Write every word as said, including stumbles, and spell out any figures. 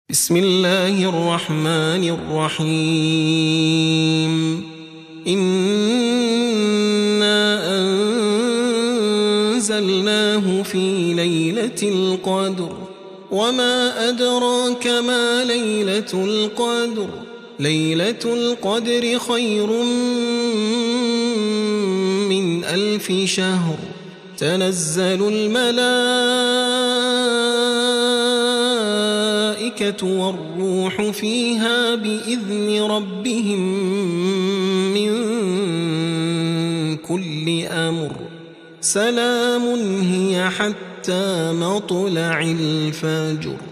بسم الله الرحمن الرحيم إنا أنزلناه في ليلة القدر وما أدراك ما ليلة القدر ليلة القدر خير من ألف شهر تنزل الملائكة والروح فيها بإذن ربهم من كل أمر سلام هي حتى مطلع الفجر.